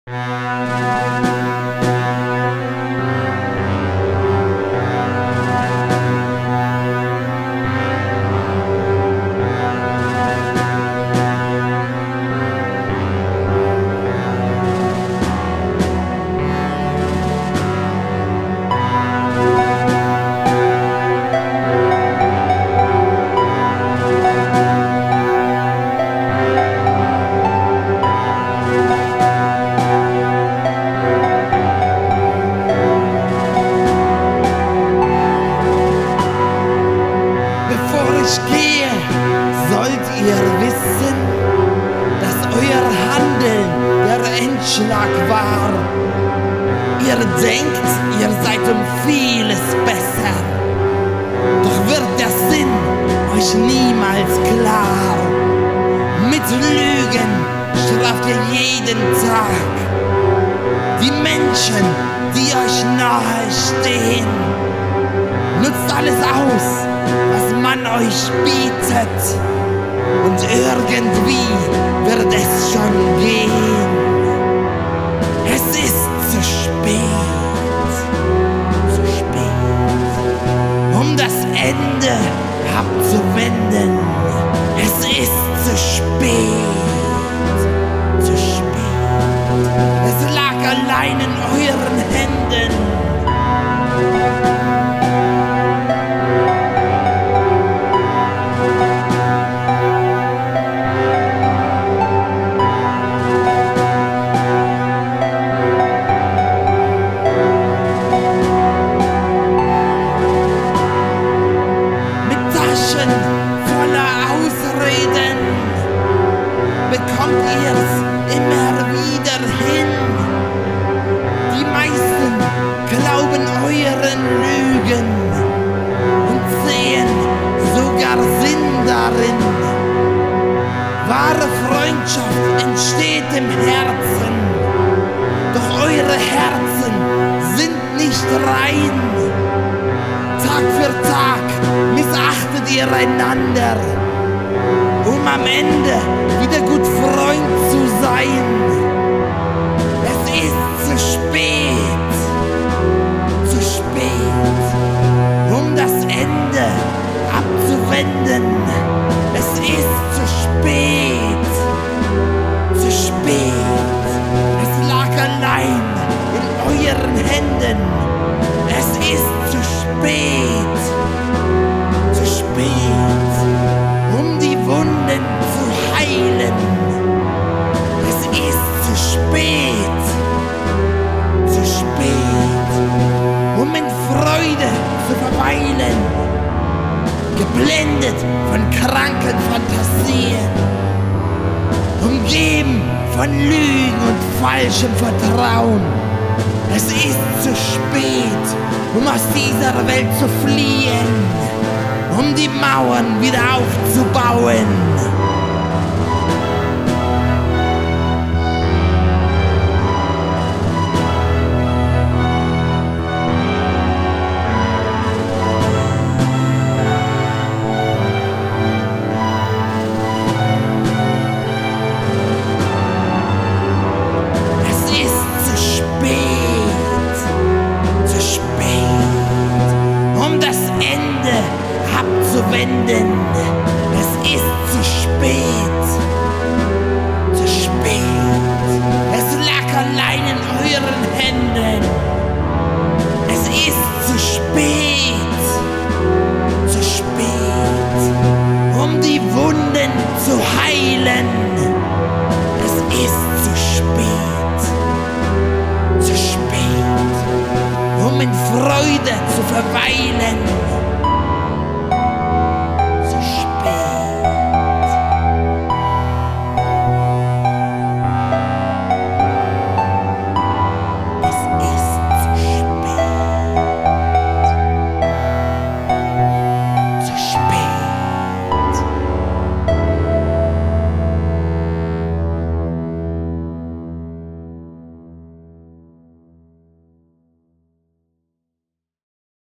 ich gehe, sollt ihr wissen, dass euer Handeln der Endschlag war. Ihr denkt, ihr seid um vieles besser, doch wird der Sinn euch niemals klar. Mit Lügen straft ihr jeden Tag die Menschen, die euch nahe stehen. Nutzt alles aus, was man euch bietet, und irgendwie wird es schon gehen. Es ist zu spät, um das Ende abzuwenden. Es ist zu spät, es lag allein in euren Händen. Voller Ausreden bekommt ihr's immer wieder hin. Die meisten glauben euren Lügen und sehen sogar Sinn darin. Wahre Freundschaft entsteht im Herzen, doch eure Herzen sind nicht rein. Tag für Tag missachtet ihr einander, um am Ende wieder gut Freund zu sein. Es ist zu spät, um das Ende abzuwenden. Es ist zu spät, es lag allein in euren Händen. Es ist zu spät, um die Wunden zu heilen. Es ist zu spät, um in Freude zu verweilen, geblendet von kranken Fantasien, umgeben von Lügen und falschem Vertrauen. Es ist zu spät, um aus dieser Welt zu fliehen, um die Mauern wieder aufzubauen.